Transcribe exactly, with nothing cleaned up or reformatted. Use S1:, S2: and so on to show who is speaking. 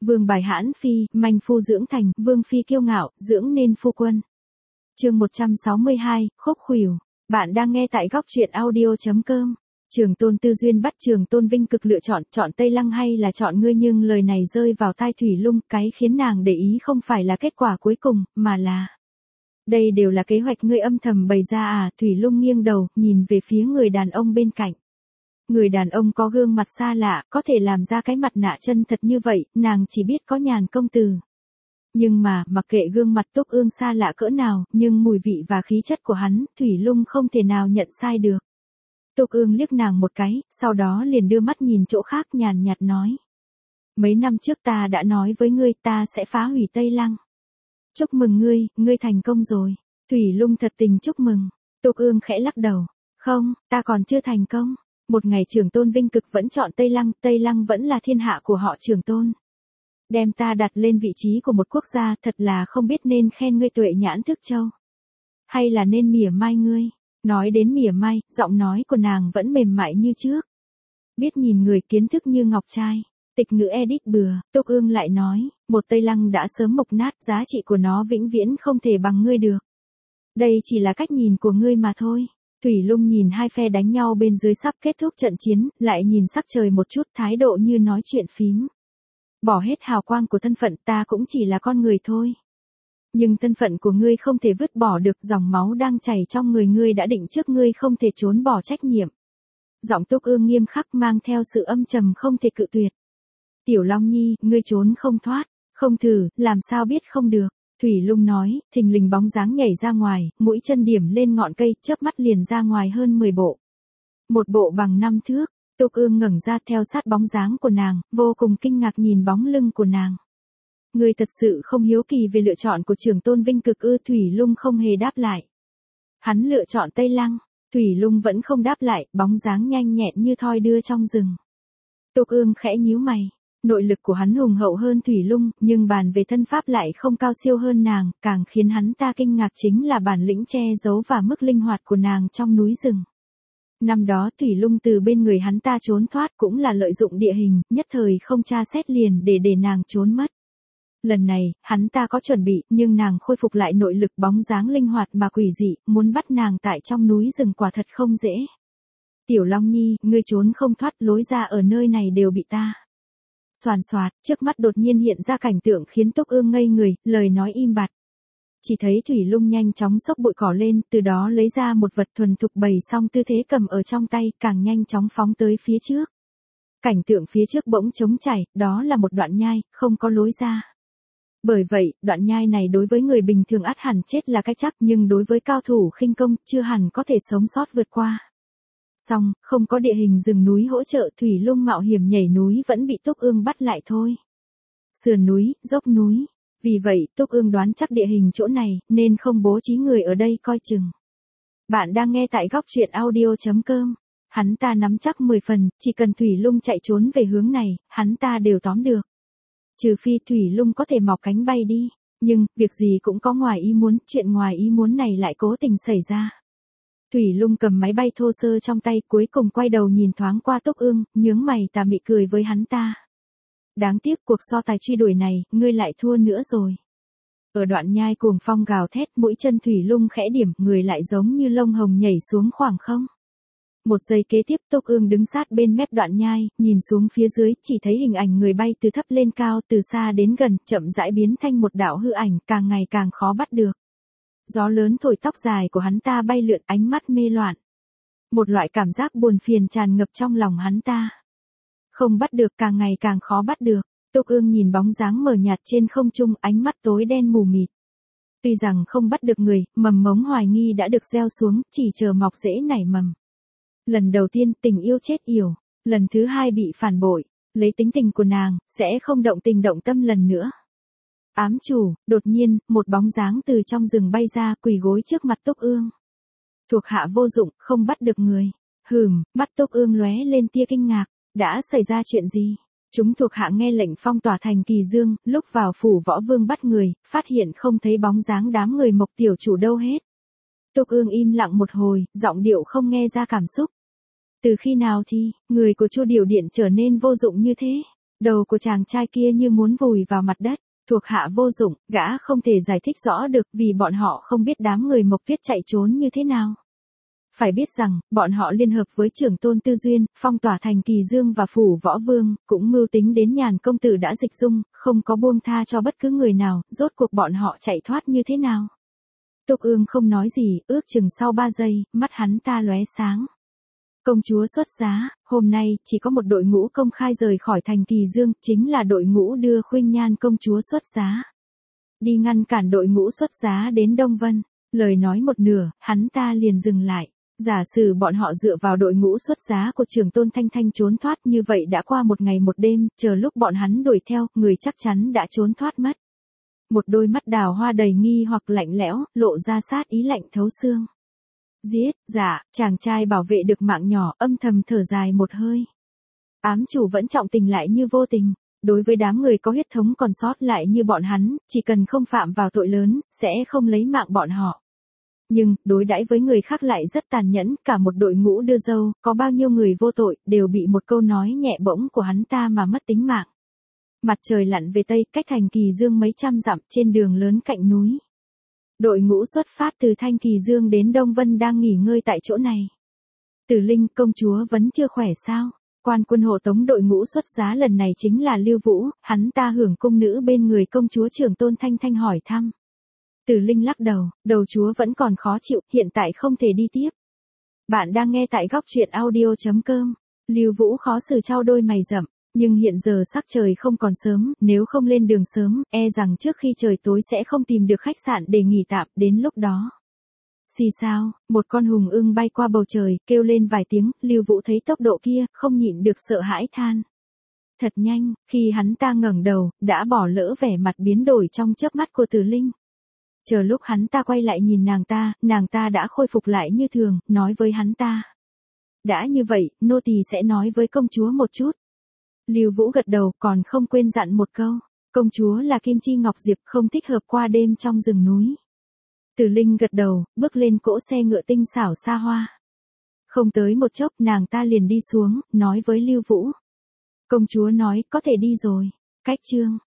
S1: Vương bài hãn phi, manh phu dưỡng thành, vương phi kiêu ngạo, dưỡng nên phu quân. Chương một trăm sáu mươi hai, khúc khuỷu. Bạn đang nghe tại góc truyện audio chấm com. Trường Tôn tư duyên bắt Trường Tôn vinh cực lựa chọn, chọn Tây Lăng hay là chọn ngươi, nhưng lời này rơi vào tai Thủy Lung, cái khiến nàng để ý không phải là kết quả cuối cùng, mà là đây đều là kế hoạch ngươi âm thầm bày ra à? Thủy Lung nghiêng đầu, nhìn về phía người đàn ông bên cạnh. Người đàn ông có gương mặt xa lạ, có thể làm ra cái mặt nạ chân thật như vậy, nàng chỉ biết có Nhàn công tử. Nhưng mà, mặc kệ gương mặt Túc Ương xa lạ cỡ nào, nhưng mùi vị và khí chất của hắn, Thủy Lung không thể nào nhận sai được. Túc Ương liếc nàng một cái, sau đó liền đưa mắt nhìn chỗ khác, nhàn nhạt nói. Mấy năm trước ta đã nói với ngươi ta sẽ phá hủy Tây Lăng. Chúc mừng ngươi, ngươi thành công rồi. Thủy Lung thật tình chúc mừng. Túc Ương khẽ lắc đầu. Không, ta còn chưa thành công. Một ngày Trường Tôn vinh cực vẫn chọn Tây Lăng, Tây Lăng vẫn là thiên hạ của họ Trường Tôn. Đem ta đặt lên vị trí của một quốc gia, thật là không biết nên khen ngươi tuệ nhãn thức châu. Hay là nên mỉa mai ngươi. Nói đến mỉa mai, giọng nói của nàng vẫn mềm mại như trước. Biết nhìn người, kiến thức như ngọc trai. Tịch ngữ edit bừa, Túc Ương lại nói, một Tây Lăng đã sớm mục nát, giá trị của nó vĩnh viễn không thể bằng ngươi được. Đây chỉ là cách nhìn của ngươi mà thôi. Thủy Lung nhìn hai phe đánh nhau bên dưới sắp kết thúc trận chiến, lại nhìn sắc trời một chút, thái độ như nói chuyện phím. Bỏ hết hào quang của thân phận, ta cũng chỉ là con người thôi. Nhưng thân phận của ngươi không thể vứt bỏ được, dòng máu đang chảy trong người ngươi đã định trước, ngươi không thể trốn bỏ trách nhiệm. Giọng Túc Ương nghiêm khắc mang theo sự âm trầm không thể cự tuyệt. Tiểu Long Nhi, ngươi trốn không thoát, không thử, làm sao biết không được. Thủy Lung nói, thình lình bóng dáng nhảy ra ngoài, mũi chân điểm lên ngọn cây, chớp mắt liền ra ngoài hơn mười bộ. Một bộ bằng năm thước, Túc Ương ngẩng ra theo sát bóng dáng của nàng, vô cùng kinh ngạc nhìn bóng lưng của nàng. Ngươi thật sự không hiếu kỳ về lựa chọn của Trường Tôn vinh cực ư? Thủy Lung không hề đáp lại. Hắn lựa chọn Tây Lăng, Thủy Lung vẫn không đáp lại, bóng dáng nhanh nhẹn như thoi đưa trong rừng. Túc Ương khẽ nhíu mày. Nội lực của hắn hùng hậu hơn Thủy Lung, nhưng bàn về thân pháp lại không cao siêu hơn nàng, càng khiến hắn ta kinh ngạc chính là bản lĩnh che giấu và mức linh hoạt của nàng trong núi rừng. Năm đó Thủy Lung từ bên người hắn ta trốn thoát cũng là lợi dụng địa hình, nhất thời không tra xét liền để để nàng trốn mất. Lần này, hắn ta có chuẩn bị, nhưng nàng khôi phục lại nội lực, bóng dáng linh hoạt mà quỷ dị, muốn bắt nàng tại trong núi rừng quả thật không dễ. Tiểu Long Nhi, ngươi trốn không thoát, lối ra ở nơi này đều bị ta. Soàn soạt, trước mắt đột nhiên hiện ra cảnh tượng khiến Túc Ương ngây người, lời nói im bặt. Chỉ thấy Thủy Lung nhanh chóng xốc bụi cỏ lên, từ đó lấy ra một vật thuần thục bày xong tư thế cầm ở trong tay, càng nhanh chóng phóng tới phía trước. Cảnh tượng phía trước bỗng trống chảy, đó là một đoạn nhai, không có lối ra. Bởi vậy, đoạn nhai này đối với người bình thường ắt hẳn chết là cái chắc, nhưng đối với cao thủ khinh công, chưa hẳn có thể sống sót vượt qua. Xong, không có địa hình rừng núi hỗ trợ, Thủy Lung mạo hiểm nhảy núi vẫn bị Túc Ương bắt lại thôi. Sườn núi, dốc núi. Vì vậy, Túc Ương đoán chắc địa hình chỗ này, nên không bố trí người ở đây coi chừng. Bạn đang nghe tại góc truyện audio chấm com. Hắn ta nắm chắc mười phần, chỉ cần Thủy Lung chạy trốn về hướng này, hắn ta đều tóm được. Trừ phi Thủy Lung có thể mọc cánh bay đi. Nhưng, việc gì cũng có ngoài ý muốn, chuyện ngoài ý muốn này lại cố tình xảy ra. Thủy Lung cầm máy bay thô sơ trong tay, cuối cùng quay đầu nhìn thoáng qua Túc Ương, nhướng mày tà mị cười với hắn ta. Đáng tiếc cuộc so tài truy đuổi này, ngươi lại thua nữa rồi. Ở đoạn nhai cuồng phong gào thét, mũi chân Thủy Lung khẽ điểm, người lại giống như lông hồng nhảy xuống khoảng không. Một giây kế tiếp Túc Ương đứng sát bên mép đoạn nhai, nhìn xuống phía dưới, chỉ thấy hình ảnh người bay từ thấp lên cao, từ xa đến gần, chậm rãi biến thành một đạo hư ảnh, càng ngày càng khó bắt được. Gió lớn thổi tóc dài của hắn ta bay lượn, ánh mắt mê loạn. Một loại cảm giác buồn phiền tràn ngập trong lòng hắn ta. Không bắt được, càng ngày càng khó bắt được. Túc Ương nhìn bóng dáng mờ nhạt trên không trung, ánh mắt tối đen mù mịt. Tuy rằng không bắt được người, mầm mống hoài nghi đã được gieo xuống, chỉ chờ mọc rễ nảy mầm. Lần đầu tiên tình yêu chết yểu, lần thứ hai bị phản bội, lấy tính tình của nàng, sẽ không động tình động tâm lần nữa. Ám chủ, đột nhiên, một bóng dáng từ trong rừng bay ra, quỳ gối trước mặt Túc Ương. Thuộc hạ vô dụng, không bắt được người. Hừm, mắt Túc Ương lóe lên tia kinh ngạc, đã xảy ra chuyện gì? Chúng thuộc hạ nghe lệnh phong tỏa thành Kỳ Dương, lúc vào phủ Võ Vương bắt người, phát hiện không thấy bóng dáng đám người Mộc tiểu chủ đâu hết. Túc Ương im lặng một hồi, giọng điệu không nghe ra cảm xúc. Từ khi nào thì, người của Chu Điều Điện trở nên vô dụng như thế? Đầu của chàng trai kia như muốn vùi vào mặt đất. Thuộc hạ vô dụng, gã không thể giải thích rõ được vì bọn họ không biết đám người Mộc Tuyết chạy trốn như thế nào. Phải biết rằng, bọn họ liên hợp với trưởng tôn Tư Duyên, phong tỏa thành Kỳ Dương và phủ Võ Vương, cũng mưu tính đến Nhàn công tử đã dịch dung, không có buông tha cho bất cứ người nào, rốt cuộc bọn họ chạy thoát như thế nào. Túc Ương không nói gì, ước chừng sau ba giây, mắt hắn ta lóe sáng. Công chúa xuất giá, hôm nay chỉ có một đội ngũ công khai rời khỏi thành Kỳ Dương, chính là đội ngũ đưa Khuynh Nhan công chúa xuất giá. Đi ngăn cản đội ngũ xuất giá đến Đông Vân. Lời nói một nửa, hắn ta liền dừng lại. Giả sử bọn họ dựa vào đội ngũ xuất giá của trưởng tôn Thanh Thanh trốn thoát như vậy đã qua một ngày một đêm, chờ lúc bọn hắn đuổi theo, người chắc chắn đã trốn thoát mất. Một đôi mắt đào hoa đầy nghi hoặc lạnh lẽo, lộ ra sát ý lạnh thấu xương. Giết, dạ, chàng trai bảo vệ được mạng nhỏ, âm thầm thở dài một hơi. Ám chủ vẫn trọng tình lại như vô tình. Đối với đám người có huyết thống còn sót lại như bọn hắn, chỉ cần không phạm vào tội lớn, sẽ không lấy mạng bọn họ. Nhưng, đối đãi với người khác lại rất tàn nhẫn, cả một đội ngũ đưa dâu, có bao nhiêu người vô tội, đều bị một câu nói nhẹ bỗng của hắn ta mà mất tính mạng. Mặt trời lặn về Tây, cách thành Kỳ Dương mấy trăm dặm trên đường lớn cạnh núi. Đội ngũ xuất phát từ Thanh Kỳ Dương đến Đông Vân đang nghỉ ngơi tại chỗ này. Tử Linh, công chúa vẫn chưa khỏe sao? Quan quân hộ tống đội ngũ xuất giá lần này chính là Lưu Vũ, hắn ta hưởng cung nữ bên người công chúa trưởng tôn Thanh Thanh hỏi thăm. Tử Linh lắc đầu, đầu chúa vẫn còn khó chịu, hiện tại không thể đi tiếp. Bạn đang nghe tại góc truyện audio chấm com. Lưu Vũ khó xử trao đôi mày rậm, nhưng hiện giờ sắc trời không còn sớm, nếu không lên đường sớm, e rằng trước khi trời tối sẽ không tìm được khách sạn để nghỉ tạm, đến lúc đó. Xì sao, một con hùng ưng bay qua bầu trời, kêu lên vài tiếng, Lưu Vũ thấy tốc độ kia, không nhịn được sợ hãi than. Thật nhanh, khi hắn ta ngẩng đầu, đã bỏ lỡ vẻ mặt biến đổi trong chớp mắt của Tử Linh. Chờ lúc hắn ta quay lại nhìn nàng ta, nàng ta đã khôi phục lại như thường, nói với hắn ta. Đã như vậy, nô tỳ sẽ nói với công chúa một chút. Lưu Vũ gật đầu, còn không quên dặn một câu. Công chúa là Kim Chi Ngọc Diệp, không thích hợp qua đêm trong rừng núi. Tử Linh gật đầu, bước lên cỗ xe ngựa tinh xảo xa hoa. Không tới một chốc, nàng ta liền đi xuống, nói với Lưu Vũ. Công chúa nói, có thể đi rồi. Cách chương.